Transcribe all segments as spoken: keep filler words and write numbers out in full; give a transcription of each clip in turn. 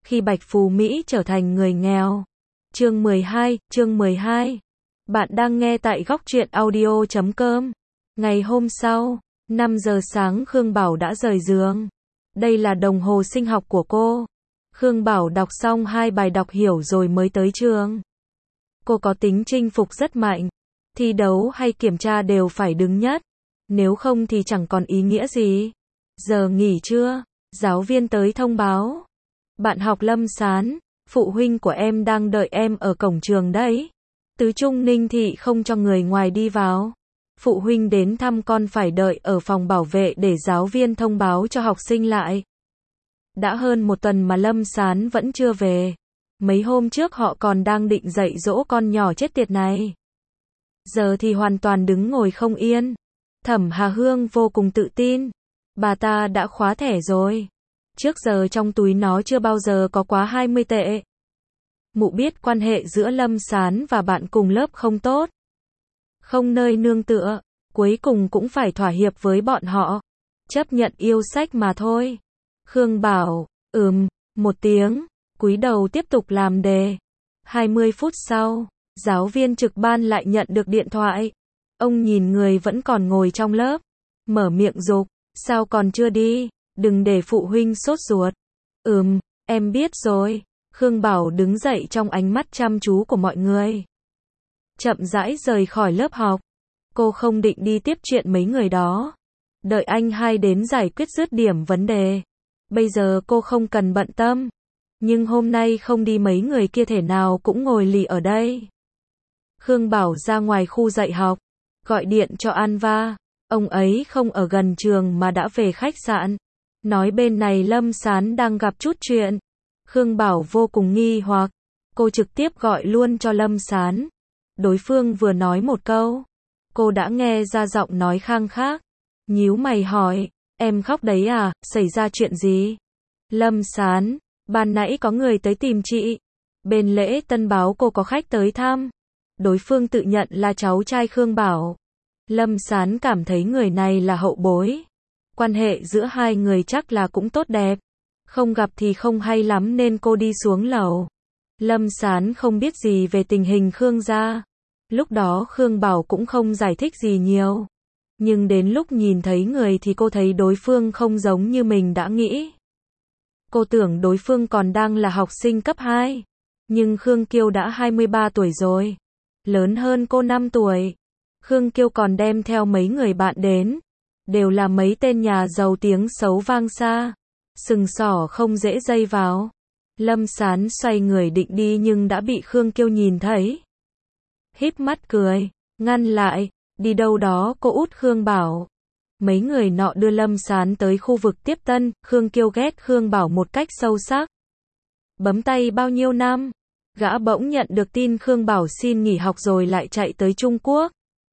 khi Bạch Phú Mỹ trở thành người nghèo. Chương mười hai, chương mười hai. Bạn đang nghe tại góc truyện audio chấm com. Ngày hôm sau, năm giờ sáng Khương Bảo đã rời giường. Đây là đồng hồ sinh học của cô. Khương Bảo đọc xong hai bài đọc hiểu rồi mới tới trường. Cô có tính chinh phục rất mạnh. Thi đấu hay kiểm tra đều phải đứng nhất. Nếu không thì chẳng còn ý nghĩa gì. Giờ nghỉ trưa, giáo viên tới thông báo. Bạn học Lâm Sán, phụ huynh của em đang đợi em ở cổng trường đấy. Tứ Trung Ninh Thị không cho người ngoài đi vào. Phụ huynh đến thăm con phải đợi ở phòng bảo vệ để giáo viên thông báo cho học sinh lại. Đã hơn một tuần mà Lâm Sán vẫn chưa về. Mấy hôm trước họ còn đang định dạy dỗ con nhỏ chết tiệt này. Giờ thì hoàn toàn đứng ngồi không yên. Thẩm Hà Hương vô cùng tự tin. Bà ta đã khóa thẻ rồi. Trước giờ trong túi nó chưa bao giờ có quá hai mươi tệ. Mụ biết quan hệ giữa Lâm Sán và bạn cùng lớp không tốt. Không nơi nương tựa, cuối cùng cũng phải thỏa hiệp với bọn họ. Chấp nhận yêu sách mà thôi. Khương Bảo, ừm, một tiếng, cúi đầu tiếp tục làm đề. hai mươi phút sau, giáo viên trực ban lại nhận được điện thoại. Ông nhìn người vẫn còn ngồi trong lớp. Mở miệng dục, sao còn chưa đi, đừng để phụ huynh sốt ruột. Ừm, em biết rồi. Khương Bảo đứng dậy trong ánh mắt chăm chú của mọi người. Chậm rãi rời khỏi lớp học. Cô không định đi tiếp chuyện mấy người đó. Đợi anh hai đến giải quyết dứt điểm vấn đề. Bây giờ cô không cần bận tâm. Nhưng hôm nay không đi mấy người kia thể nào cũng ngồi lì ở đây. Khương Bảo ra ngoài khu dạy học. Gọi điện cho Anva. Ông ấy không ở gần trường mà đã về khách sạn. Nói bên này Lâm Sán đang gặp chút chuyện. Khương Bảo vô cùng nghi hoặc. Cô trực tiếp gọi luôn cho Lâm Sán. Đối phương vừa nói một câu. Cô đã nghe ra giọng nói khang khác. Nhíu mày hỏi. Em khóc đấy à, xảy ra chuyện gì? Lâm Sán. Ban nãy có người tới tìm chị. Bên lễ tân báo cô có khách tới thăm. Đối phương tự nhận là cháu trai Khương Bảo. Lâm Sán cảm thấy người này là hậu bối. Quan hệ giữa hai người chắc là cũng tốt đẹp. Không gặp thì không hay lắm nên cô đi xuống lầu. Lâm Sán không biết gì về tình hình Khương gia. Lúc đó Khương Bảo cũng không giải thích gì nhiều. Nhưng đến lúc nhìn thấy người thì cô thấy đối phương không giống như mình đã nghĩ. Cô tưởng đối phương còn đang là học sinh cấp hai. Nhưng Khương Kiêu đã hai mươi ba tuổi rồi. Lớn hơn cô năm tuổi. Khương Kiêu còn đem theo mấy người bạn đến. Đều là mấy tên nhà giàu tiếng xấu vang xa. Sừng sỏ không dễ dây vào. Lâm Sán xoay người định đi nhưng đã bị Khương Kiêu nhìn thấy. Híp mắt cười, ngăn lại, đi đâu đó cô út Khương Bảo. Mấy người nọ đưa Lâm Sán tới khu vực tiếp tân, Khương Kiêu ghét Khương Bảo một cách sâu sắc. Bấm tay bao nhiêu năm, gã bỗng nhận được tin Khương Bảo xin nghỉ học rồi lại chạy tới Trung Quốc.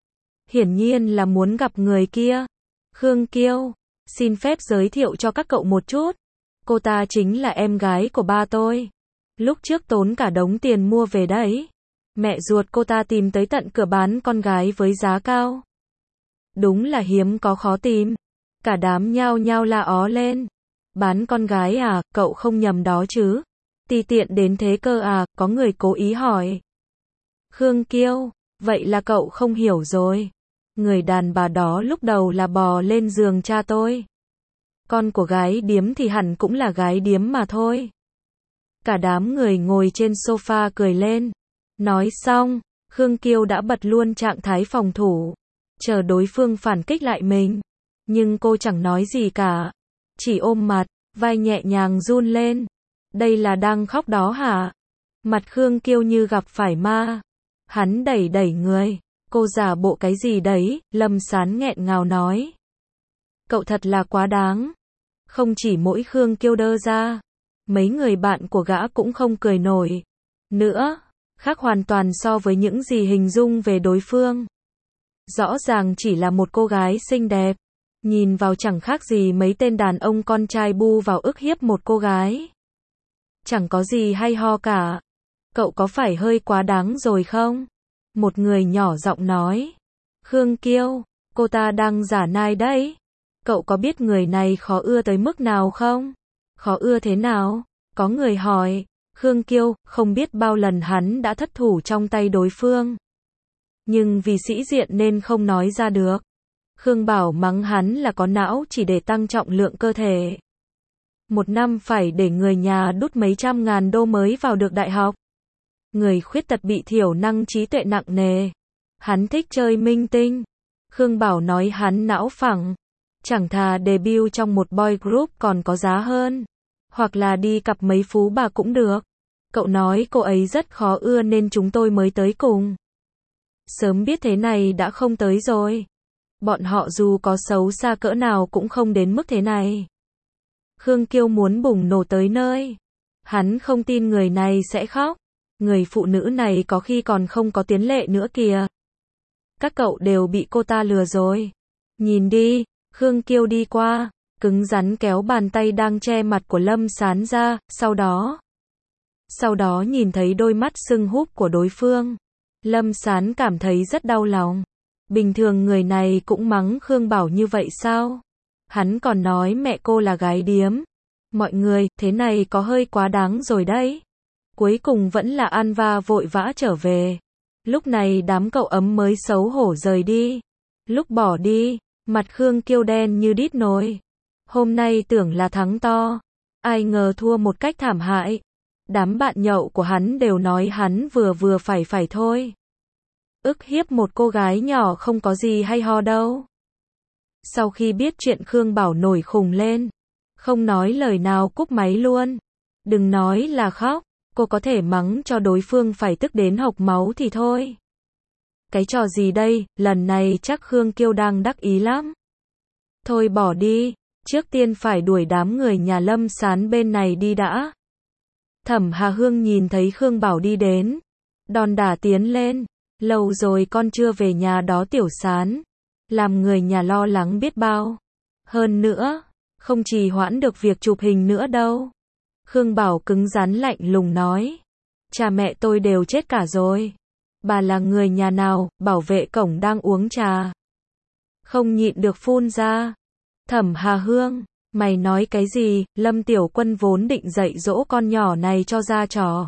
Hiển nhiên là muốn gặp người kia. Khương Kiêu, xin phép giới thiệu cho các cậu một chút. Cô ta chính là em gái của ba tôi. Lúc trước tốn cả đống tiền mua về đấy. Mẹ ruột cô ta tìm tới tận cửa bán con gái với giá cao. Đúng là hiếm có khó tìm. Cả đám nhao nhao la ó lên. Bán con gái à, cậu không nhầm đó chứ? Ti tiện đến thế cơ à, có người cố ý hỏi. Khương Kiêu, vậy là cậu không hiểu rồi. Người đàn bà đó lúc đầu là bò lên giường cha tôi. Con của gái điếm thì hẳn cũng là gái điếm mà thôi. Cả đám người ngồi trên sofa cười lên. Nói xong, Khương Kiêu đã bật luôn trạng thái phòng thủ. Chờ đối phương phản kích lại mình. Nhưng cô chẳng nói gì cả. Chỉ ôm mặt, vai nhẹ nhàng run lên. Đây là đang khóc đó hả? Mặt Khương Kiêu như gặp phải ma. Hắn đẩy đẩy người. Cô giả bộ cái gì đấy, Lâm Sán nghẹn ngào nói. Cậu thật là quá đáng. Không chỉ mỗi Khương Kiêu đơ ra. Mấy người bạn của gã cũng không cười nổi. Nữa, khác hoàn toàn so với những gì hình dung về đối phương. Rõ ràng chỉ là một cô gái xinh đẹp. Nhìn vào chẳng khác gì mấy tên đàn ông con trai bu vào ức hiếp một cô gái. Chẳng có gì hay ho cả. Cậu có phải hơi quá đáng rồi không? Một người nhỏ giọng nói. Khương Kiêu, cô ta đang giả nai đấy. Cậu có biết người này khó ưa tới mức nào không? Khó ưa thế nào? Có người hỏi, Khương Kiêu, không biết bao lần hắn đã thất thủ trong tay đối phương. Nhưng vì sĩ diện nên không nói ra được. Khương Bảo mắng hắn là có não chỉ để tăng trọng lượng cơ thể. Một năm phải để người nhà đút mấy trăm ngàn đô mới vào được đại học. Người khuyết tật bị thiểu năng trí tuệ nặng nề. Hắn thích chơi minh tinh. Khương Bảo nói hắn não phẳng. Chẳng thà debut trong một boy group còn có giá hơn. Hoặc là đi cặp mấy phú bà cũng được. Cậu nói cô ấy rất khó ưa nên chúng tôi mới tới cùng. Sớm biết thế này đã không tới rồi. Bọn họ dù có xấu xa cỡ nào cũng không đến mức thế này. Khương Kiêu muốn bùng nổ tới nơi. Hắn không tin người này sẽ khóc. Người phụ nữ này có khi còn không có tiến lệ nữa kìa. Các cậu đều bị cô ta lừa rồi. Nhìn đi, Khương Kiêu đi qua, cứng rắn kéo bàn tay đang che mặt của Lâm Sán ra, sau đó. Sau đó nhìn thấy đôi mắt sưng húp của đối phương. Lâm Sán cảm thấy rất đau lòng. Bình thường người này cũng mắng Khương Bảo như vậy sao? Hắn còn nói mẹ cô là gái điếm. Mọi người, thế này có hơi quá đáng rồi đấy. Cuối cùng vẫn là Anva vội vã trở về. Lúc này đám cậu ấm mới xấu hổ rời đi. Lúc bỏ đi, mặt Khương Kiêu đen như đít nồi. Hôm nay tưởng là thắng to. Ai ngờ thua một cách thảm hại. Đám bạn nhậu của hắn đều nói hắn vừa vừa phải phải thôi. Ức hiếp một cô gái nhỏ không có gì hay ho đâu. Sau khi biết chuyện Khương Bảo nổi khùng lên. Không nói lời nào cúp máy luôn. Đừng nói là khóc. Cô có thể mắng cho đối phương phải tức đến hộc máu thì thôi. Cái trò gì đây, lần này chắc Khương Kiêu đang đắc ý lắm. Thôi bỏ đi, trước tiên phải đuổi đám người nhà Lâm Sán bên này đi đã. Thẩm Hà Hương nhìn thấy Khương Bảo đi đến. Đòn đả tiến lên. Lâu rồi con chưa về nhà đó Tiểu Sán. Làm người nhà lo lắng biết bao. Hơn nữa, không trì hoãn được việc chụp hình nữa đâu. Khương Bảo cứng rắn lạnh lùng nói. Cha mẹ tôi đều chết cả rồi. Bà là người nhà nào, bảo vệ cổng đang uống trà. Không nhịn được phun ra. Thẩm Hà Hương, mày nói cái gì, Lâm Tiểu Quân vốn định dạy dỗ con nhỏ này cho ra trò.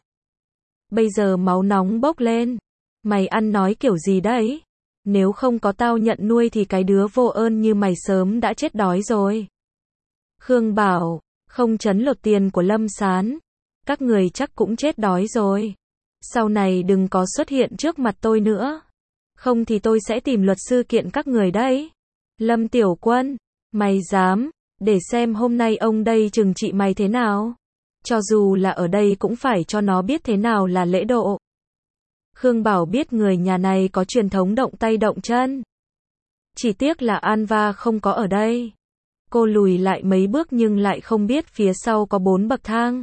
Bây giờ máu nóng bốc lên. Mày ăn nói kiểu gì đấy? Nếu không có tao nhận nuôi thì cái đứa vô ơn như mày sớm đã chết đói rồi. Khương Bảo, không trấn lột tiền của Lâm Sán. Các người chắc cũng chết đói rồi. Sau này đừng có xuất hiện trước mặt tôi nữa. Không thì tôi sẽ tìm luật sư kiện các người đấy. Lâm Tiểu Quân, mày dám, để xem hôm nay ông đây trừng trị mày thế nào. Cho dù là ở đây cũng phải cho nó biết thế nào là lễ độ. Khương Bảo biết người nhà này có truyền thống động tay động chân. Chỉ tiếc là Anva không có ở đây. Cô lùi lại mấy bước nhưng lại không biết phía sau có bốn bậc thang.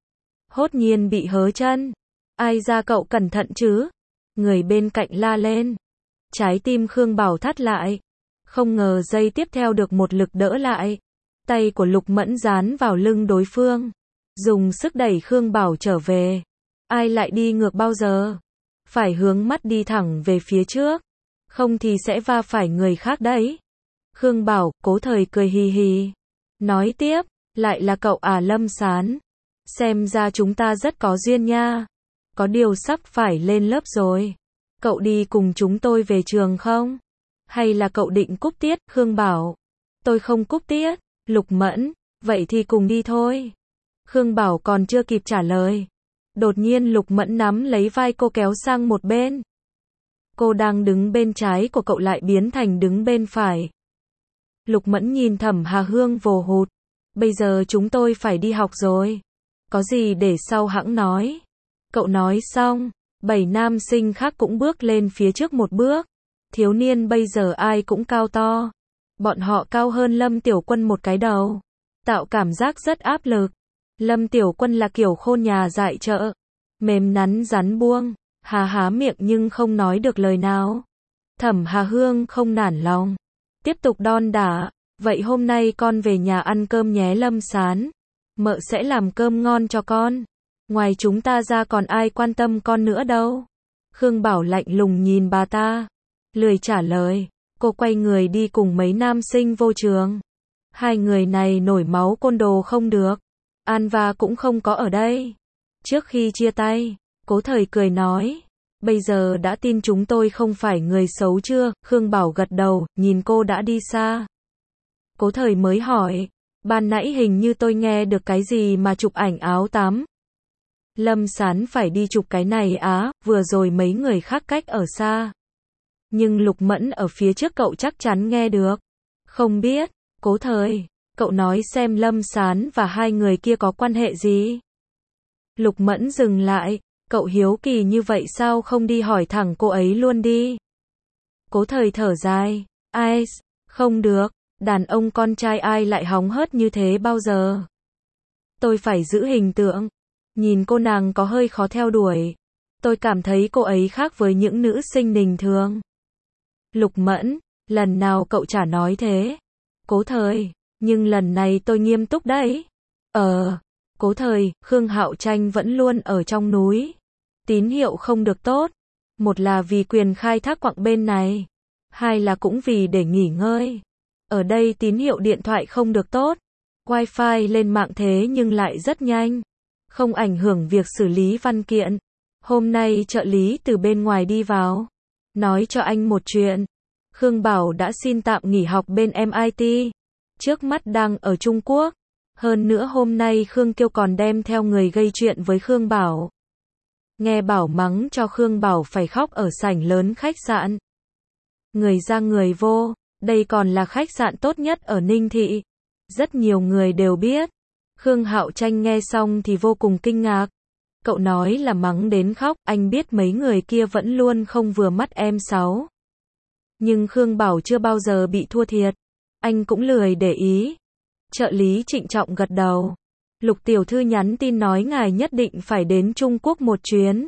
Hốt nhiên bị hớ chân. Ai ra cậu cẩn thận chứ? Người bên cạnh la lên. Trái tim Khương Bảo thắt lại. Không ngờ giây tiếp theo được một lực đỡ lại. Tay của Lục Mẫn dán vào lưng đối phương. Dùng sức đẩy Khương Bảo trở về. Ai lại đi ngược bao giờ? Phải hướng mắt đi thẳng về phía trước. Không thì sẽ va phải người khác đấy. Khương Bảo, cố thời cười hì hì. Nói tiếp, lại là cậu à Lâm Sán. Xem ra chúng ta rất có duyên nha. Có điều sắp phải lên lớp rồi. Cậu đi cùng chúng tôi về trường không? Hay là cậu định cúp tiết? Khương Bảo. Tôi không cúp tiết. Lục Mẫn. Vậy thì cùng đi thôi. Khương Bảo còn chưa kịp trả lời. Đột nhiên Lục Mẫn nắm lấy vai cô kéo sang một bên. Cô đang đứng bên trái của cậu lại biến thành đứng bên phải. Lục Mẫn nhìn Thẩm Hà Hương vồ hụt. Bây giờ chúng tôi phải đi học rồi. Có gì để sau hẵng nói. Cậu nói xong, bảy nam sinh khác cũng bước lên phía trước một bước. Thiếu niên bây giờ ai cũng cao to. Bọn họ cao hơn Lâm Tiểu Quân một cái đầu. Tạo cảm giác rất áp lực. Lâm Tiểu Quân là kiểu khôn nhà dại chợ. Mềm nắn rắn buông. Hà há miệng nhưng không nói được lời nào. Thẩm Hà Hương không nản lòng. Tiếp tục đon đả. Vậy hôm nay con về nhà ăn cơm nhé Lâm Sán. Mợ sẽ làm cơm ngon cho con. Ngoài chúng ta ra còn ai quan tâm con nữa đâu. Khương Bảo lạnh lùng nhìn bà ta. Lười trả lời. Cô quay người đi cùng mấy nam sinh vô trường. Hai người này nổi máu côn đồ không được. Anva cũng không có ở đây. Trước khi chia tay, Cố Thời cười nói, bây giờ đã tin chúng tôi không phải người xấu chưa? Khương Bảo gật đầu, nhìn cô đã đi xa. Cố Thời mới hỏi, ban nãy hình như tôi nghe được cái gì mà chụp ảnh áo tắm. Lâm Sán phải đi chụp cái này á, vừa rồi mấy người khác cách ở xa. Nhưng Lục Mẫn ở phía trước cậu chắc chắn nghe được. Không biết, Cố Thời, cậu nói xem Lâm Sán và hai người kia có quan hệ gì? Lục Mẫn dừng lại, cậu hiếu kỳ như vậy sao không đi hỏi thẳng cô ấy luôn đi? Cố Thời thở dài, ai, không được, đàn ông con trai ai lại hóng hớt như thế bao giờ? Tôi phải giữ hình tượng. Nhìn cô nàng có hơi khó theo đuổi. Tôi cảm thấy cô ấy khác với những nữ sinh bình thường. Lục Mẫn, lần nào cậu chả nói thế. Cố Thời, nhưng lần này tôi nghiêm túc đấy. Ờ, Cố Thời, Khương Hạo Tranh vẫn luôn ở trong núi. Tín hiệu không được tốt. Một là vì quyền khai thác quặng bên này. Hai là cũng vì để nghỉ ngơi. Ở đây tín hiệu điện thoại không được tốt. Wi-Fi lên mạng thế nhưng lại rất nhanh. Không ảnh hưởng việc xử lý văn kiện. Hôm nay trợ lý từ bên ngoài đi vào. Nói cho anh một chuyện. Khương Bảo đã xin tạm nghỉ học bên em i tê. Trước mắt đang ở Trung Quốc. Hơn nữa hôm nay Khương Kiêu còn đem theo người gây chuyện với Khương Bảo. Nghe Bảo mắng cho Khương Bảo phải khóc ở sảnh lớn khách sạn. Người ra người vô. Đây còn là khách sạn tốt nhất ở Ninh Thị. Rất nhiều người đều biết. Khương Hạo Tranh nghe xong thì vô cùng kinh ngạc. Cậu nói là mắng đến khóc, anh biết mấy người kia vẫn luôn không vừa mắt em sáu. Nhưng Khương Bảo chưa bao giờ bị thua thiệt. Anh cũng lười để ý. Trợ lý trịnh trọng gật đầu. Lục tiểu thư nhắn tin nói ngài nhất định phải đến Trung Quốc một chuyến.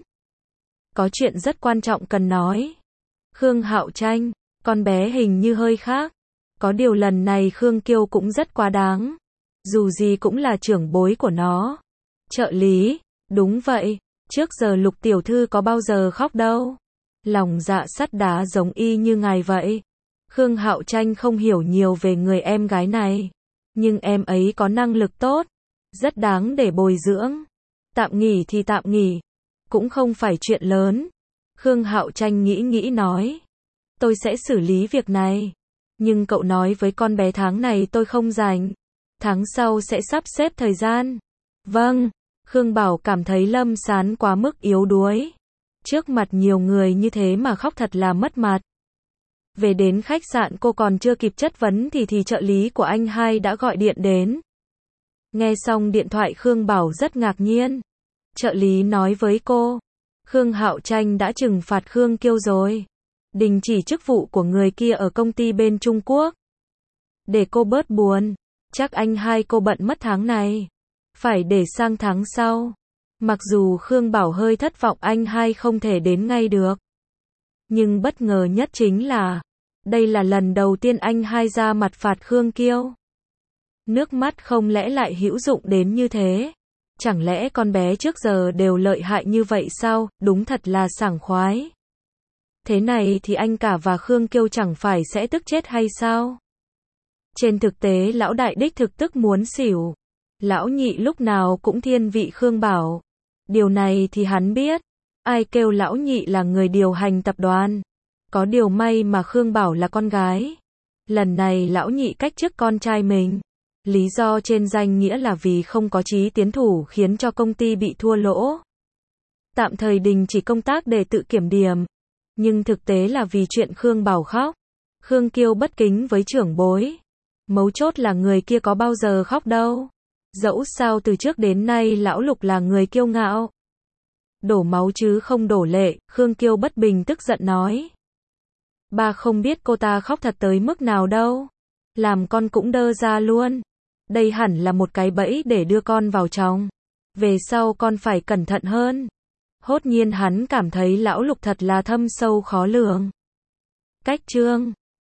Có chuyện rất quan trọng cần nói. Khương Hạo Tranh, con bé hình như hơi khác. Có điều lần này Khương Kiêu cũng rất quá đáng. Dù gì cũng là trưởng bối của nó. Trợ lý, đúng vậy, trước giờ Lục tiểu thư có bao giờ khóc đâu. Lòng dạ sắt đá giống y như ngài vậy. Khương Hạo Tranh không hiểu nhiều về người em gái này. Nhưng em ấy có năng lực tốt. Rất đáng để bồi dưỡng. Tạm nghỉ thì tạm nghỉ. Cũng không phải chuyện lớn. Khương Hạo Tranh nghĩ nghĩ nói. Tôi sẽ xử lý việc này. Nhưng cậu nói với con bé tháng này tôi không rảnh. Tháng sau sẽ sắp xếp thời gian. Vâng. Khương Bảo cảm thấy Lâm Sán quá mức yếu đuối. Trước mặt nhiều người như thế mà khóc thật là mất mặt. Về đến khách sạn cô còn chưa kịp chất vấn thì thì trợ lý của anh hai đã gọi điện đến. Nghe xong điện thoại Khương Bảo rất ngạc nhiên. Trợ lý nói với cô. Khương Hạo Tranh đã trừng phạt Khương Kiêu rồi. Đình chỉ chức vụ của người kia ở công ty bên Trung Quốc. Để cô bớt buồn. Chắc anh hai cô bận mất tháng này. Phải để sang tháng sau. Mặc dù Khương Bảo hơi thất vọng anh hai không thể đến ngay được. Nhưng bất ngờ nhất chính là, đây là lần đầu tiên anh hai ra mặt phạt Khương Kiêu. Nước mắt không lẽ lại hữu dụng đến như thế? Chẳng lẽ con bé trước giờ đều lợi hại như vậy sao? Đúng thật là sảng khoái. Thế này thì anh cả và Khương Kiêu chẳng phải sẽ tức chết hay sao? Trên thực tế lão đại đích thực tức muốn xỉu. Lão nhị lúc nào cũng thiên vị Khương Bảo. Điều này thì hắn biết. Ai kêu lão nhị là người điều hành tập đoàn. Có điều may mà Khương Bảo là con gái. Lần này lão nhị cách chức con trai mình. Lý do trên danh nghĩa là vì không có chí tiến thủ khiến cho công ty bị thua lỗ. Tạm thời đình chỉ công tác để tự kiểm điểm. Nhưng thực tế là vì chuyện Khương Bảo khóc. Khương Kiêu bất kính với trưởng bối. Mấu chốt là người kia có bao giờ khóc đâu. Dẫu sao từ trước đến nay lão Lục là người kiêu ngạo. Đổ máu chứ không đổ lệ, Khương Kiêu bất bình tức giận nói. Ba không biết cô ta khóc thật tới mức nào đâu. Làm con cũng đơ ra luôn. Đây hẳn là một cái bẫy để đưa con vào trong. Về sau con phải cẩn thận hơn. Hốt nhiên hắn cảm thấy lão Lục thật là thâm sâu khó lường. Cách chương